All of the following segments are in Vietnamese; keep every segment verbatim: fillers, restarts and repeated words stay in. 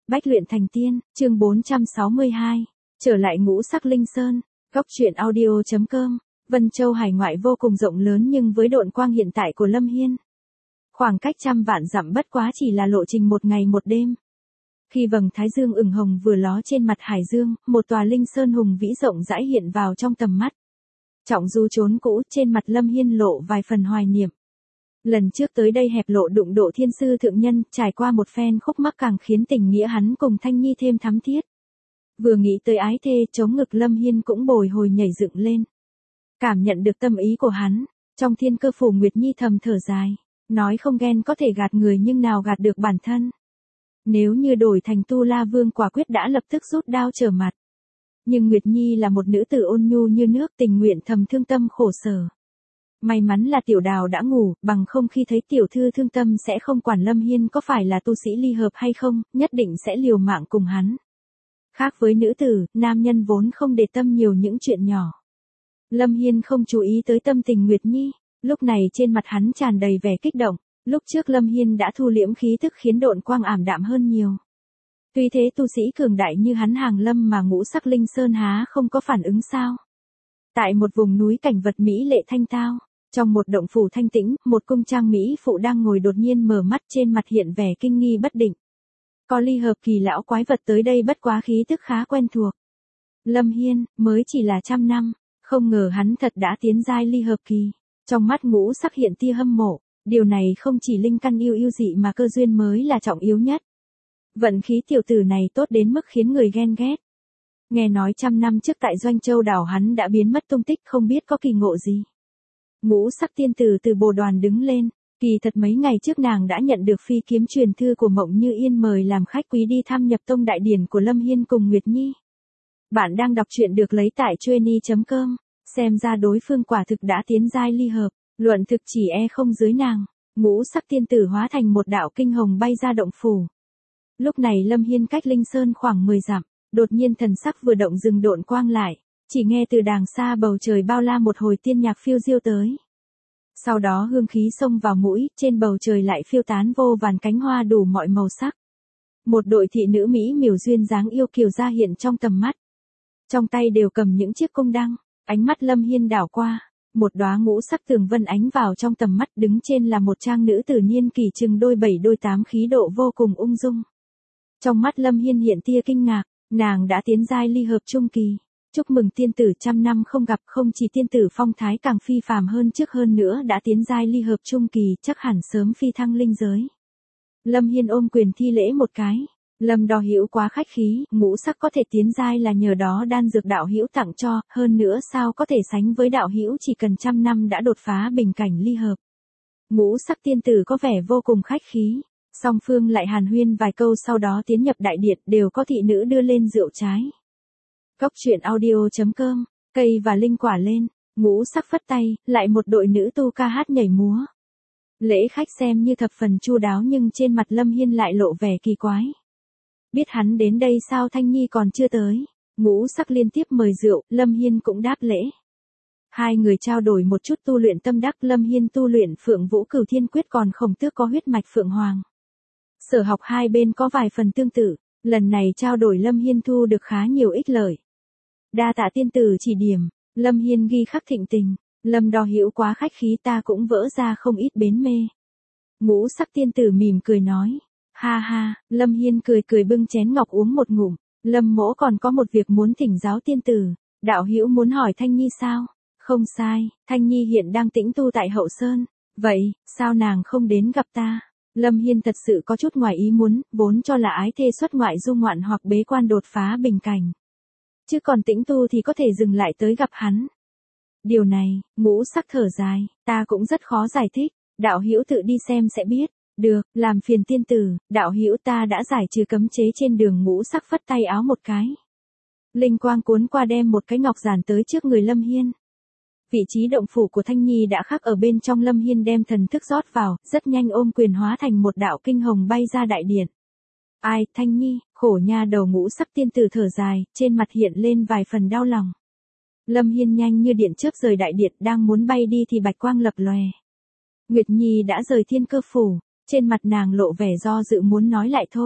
Bách luyện thành tiên, chương bốn trăm sáu mươi hai. Trở lại ngũ sắc linh sơn. Góc truyện audio chấm com. Vân Châu hải ngoại vô cùng rộng lớn nhưng với độn quang hiện tại của Lâm Hiên, khoảng cách trăm vạn dặm bất quá chỉ là lộ trình một ngày một đêm. Khi vầng thái dương ửng hồng vừa ló trên mặt hải dương, một tòa linh sơn hùng vĩ rộng rãi hiện vào trong tầm mắt. Trọng du chốn cũ, trên mặt Lâm Hiên lộ vài phần hoài niệm. Lần trước tới đây hẹp lộ đụng độ thiên sư thượng nhân, trải qua một phen khúc mắc càng khiến tình nghĩa hắn cùng Thanh Nhi thêm thắm thiết. Vừa nghĩ tới ái thê, chống ngực Lâm Hiên cũng bồi hồi nhảy dựng lên. Cảm nhận được tâm ý của hắn, trong thiên cơ phủ Nguyệt Nhi thầm thở dài, nói không ghen có thể gạt người nhưng nào gạt được bản thân. Nếu như đổi thành Tu La Vương quả quyết đã lập tức rút đao trở mặt. Nhưng Nguyệt Nhi là một nữ tử ôn nhu như nước, tình nguyện thầm thương tâm khổ sở. May mắn là tiểu đào đã ngủ, bằng không khi thấy tiểu thư thương tâm sẽ không quản Lâm Hiên có phải là tu sĩ ly hợp hay không, nhất định sẽ liều mạng cùng hắn. Khác với nữ tử, nam nhân vốn không để tâm nhiều những chuyện nhỏ. Lâm Hiên không chú ý tới tâm tình Nguyệt Nhi, lúc này trên mặt hắn tràn đầy vẻ kích động. Lúc trước Lâm Hiên đã thu liễm khí tức khiến độn quang ảm đạm hơn nhiều. Tuy thế tu sĩ cường đại như hắn hàng lâm mà ngũ sắc linh sơn há không có phản ứng sao. Tại một vùng núi cảnh vật mỹ lệ thanh tao, trong một động phủ thanh tĩnh, một cung trang mỹ phụ đang ngồi đột nhiên mở mắt, trên mặt hiện vẻ kinh nghi bất định. Có ly hợp kỳ lão quái vật tới đây bất quá khí tức khá quen thuộc. Lâm Hiên, mới chỉ là trăm năm, không ngờ hắn thật đã tiến giai ly hợp kỳ. Trong mắt ngũ sắc hiện tia hâm mộ, điều này không chỉ linh căn yêu yêu dị mà cơ duyên mới là trọng yếu nhất. Vận khí tiểu tử này tốt đến mức khiến người ghen ghét. Nghe nói trăm năm trước tại Doanh Châu đảo hắn đã biến mất tung tích, không biết có kỳ ngộ gì. Ngũ sắc tiên tử từ bồ đoàn đứng lên, kỳ thật mấy ngày trước nàng đã nhận được phi kiếm truyền thư của Mộng Như Yên mời làm khách quý đi thăm nhập tông đại điển của Lâm Hiên cùng Nguyệt Nhi. Bạn đang đọc truyện được lấy tại chueny chấm com, xem ra đối phương quả thực đã tiến giai ly hợp, luận thực chỉ e không dưới nàng. Ngũ sắc tiên tử hóa thành một đạo kinh hồng bay ra động phủ. Lúc này Lâm Hiên cách linh sơn khoảng mười dặm, đột nhiên thần sắc vừa động dừng độn quang lại. Chỉ nghe từ đàng xa bầu trời bao la một hồi tiên nhạc phiêu diêu tới. Sau đó hương khí xông vào mũi, trên bầu trời lại phiêu tán vô vàn cánh hoa đủ mọi màu sắc. Một đội thị nữ mỹ miều duyên dáng yêu kiều ra hiện trong tầm mắt. Trong tay đều cầm những chiếc cung đăng, ánh mắt Lâm Hiên đảo qua, một đóa ngũ sắc tường vân ánh vào trong tầm mắt, đứng trên là một trang nữ tử niên kỷ chừng đôi bảy đôi tám, khí độ vô cùng ung dung. Trong mắt Lâm Hiên hiện tia kinh ngạc, nàng đã tiến giai ly hợp trung kỳ. Chúc mừng tiên tử, trăm năm không gặp, không chỉ tiên tử phong thái càng phi phàm hơn trước, hơn nữa đã tiến giai ly hợp trung kỳ, chắc hẳn sớm phi thăng linh giới. Lâm Hiên ôm quyền thi lễ một cái. Lâm Đo Hữu quá khách khí, ngũ sắc có thể tiến giai là nhờ đó đan dược đạo hữu tặng cho, hơn nữa sao có thể sánh với đạo hữu chỉ cần trăm năm đã đột phá bình cảnh ly hợp. Ngũ sắc tiên tử có vẻ vô cùng khách khí. Song phương lại hàn huyên vài câu, sau đó tiến nhập đại điện, đều có thị nữ đưa lên rượu trái. Góc truyện audio chấm com, cây và linh quả lên, ngũ sắc phất tay, lại một đội nữ tu ca hát nhảy múa. Lễ khách xem như thập phần chu đáo nhưng trên mặt Lâm Hiên lại lộ vẻ kỳ quái. Biết hắn đến đây sao Thanh Nhi còn chưa tới, ngũ sắc liên tiếp mời rượu, Lâm Hiên cũng đáp lễ. Hai người trao đổi một chút tu luyện tâm đắc, Lâm Hiên tu luyện Phượng Vũ Cửu Thiên Quyết, còn Khổng Tước có huyết mạch Phượng Hoàng. Sở học hai bên có vài phần tương tự, lần này trao đổi Lâm Hiên thu được khá nhiều ích lợi. Đa tạ tiên tử chỉ điểm, Lâm Hiên ghi khắc thịnh tình, Lâm Đo Hữu quá khách khí, ta cũng vỡ ra không ít bến mê. Ngũ sắc tiên tử mỉm cười nói, ha ha, Lâm Hiên cười cười bưng chén ngọc uống một ngụm, Lâm mỗ còn có một việc muốn thỉnh giáo tiên tử, đạo hữu muốn hỏi Thanh Nhi sao? Không sai, Thanh Nhi hiện đang tĩnh tu tại Hậu Sơn, vậy, sao nàng không đến gặp ta? Lâm Hiên thật sự có chút ngoài ý muốn, vốn cho là ái thê xuất ngoại du ngoạn hoặc bế quan đột phá bình cảnh. Chứ còn tĩnh tu thì có thể dừng lại tới gặp hắn. Điều này, ngũ sắc thở dài, ta cũng rất khó giải thích, đạo hữu tự đi xem sẽ biết. Được, làm phiền tiên tử, đạo hữu ta đã giải trừ cấm chế trên đường. Ngũ sắc phất tay áo một cái. Linh quang cuốn qua đem một cái ngọc giản tới trước người Lâm Hiên. Vị trí động phủ của Thanh Nhi đã khắc ở bên trong, Lâm Hiên đem thần thức rót vào, rất nhanh ôm quyền hóa thành một đạo kinh hồng bay ra đại điện. Ai, Thanh Nhi, khổ nha đầu, ngũ sắc tiên tử thở dài, trên mặt hiện lên vài phần đau lòng. Lâm Hiên nhanh như điện chớp rời đại điện, đang muốn bay đi thì bạch quang lập lòe. Nguyệt Nhi đã rời thiên cơ phủ, trên mặt nàng lộ vẻ do dự muốn nói lại thôi.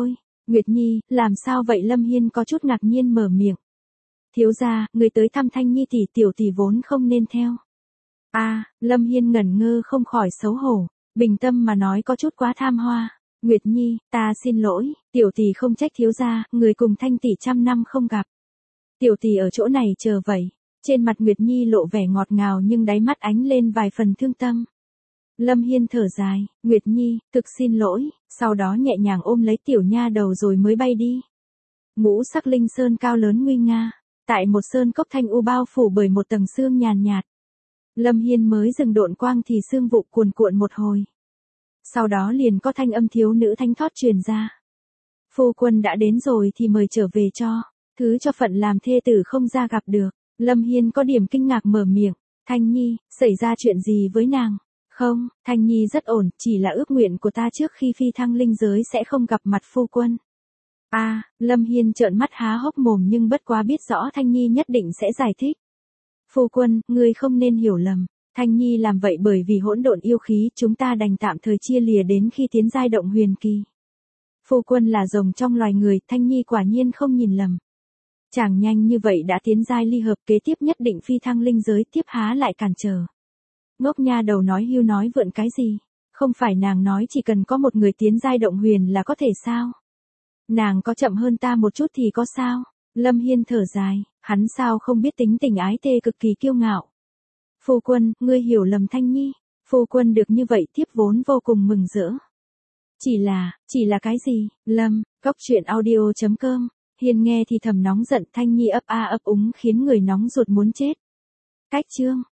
Nguyệt Nhi, làm sao vậy? Lâm Hiên có chút ngạc nhiên mở miệng. Thiếu gia, người tới thăm Thanh Nhi tỷ, tiểu tỷ vốn không nên theo. A, à, Lâm Hiên ngẩn ngơ không khỏi xấu hổ, bình tâm mà nói có chút quá tham hoa. Nguyệt Nhi, ta xin lỗi, tiểu tỷ không trách thiếu gia, người cùng Thanh tỷ trăm năm không gặp. Tiểu tỷ ở chỗ này chờ vậy. Trên mặt Nguyệt Nhi lộ vẻ ngọt ngào nhưng đáy mắt ánh lên vài phần thương tâm. Lâm Hiên thở dài, Nguyệt Nhi, thực xin lỗi, sau đó nhẹ nhàng ôm lấy tiểu nha đầu rồi mới bay đi. Ngũ sắc linh sơn cao lớn nguy nga, tại một sơn cốc thanh u bao phủ bởi một tầng sương nhàn nhạt. Lâm Hiên mới dừng độn quang thì sương vụ cuồn cuộn một hồi. Sau đó liền có thanh âm thiếu nữ thanh thoát truyền ra. Phu quân đã đến rồi thì mời trở về cho, thứ cho phận làm thê tử không ra gặp được. Lâm Hiên có điểm kinh ngạc mở miệng, Thanh Nhi, xảy ra chuyện gì với nàng? Không, Thanh Nhi rất ổn, chỉ là ước nguyện của ta trước khi phi thăng linh giới sẽ không gặp mặt phu quân. A, à, Lâm Hiên trợn mắt há hốc mồm nhưng bất quá biết rõ Thanh Nhi nhất định sẽ giải thích. Phu quân, ngươi không nên hiểu lầm, Thanh Nhi làm vậy bởi vì hỗn độn yêu khí, chúng ta đành tạm thời chia lìa đến khi tiến giai động huyền kỳ. Phu quân là rồng trong loài người, Thanh Nhi quả nhiên không nhìn lầm. Chàng nhanh như vậy đã tiến giai ly hợp, kế tiếp nhất định phi thăng linh giới, tiếp há lại cản trở. Ngốc nha đầu nói hưu nói vượn cái gì, không phải nàng nói chỉ cần có một người tiến giai động huyền là có thể sao? Nàng có chậm hơn ta một chút thì có sao? Lâm Hiên thở dài, hắn sao không biết tính tình ái thê cực kỳ kiêu ngạo. Phu quân, ngươi hiểu lầm Thanh Nhi, phu quân được như vậy tiếp vốn vô cùng mừng rỡ. Chỉ là, chỉ là cái gì? Lâm, góc truyện audio chấm com. Hiền nghe thì thầm nóng giận, Thanh Nhi ấp a ấp úng khiến người nóng ruột muốn chết. Cách chương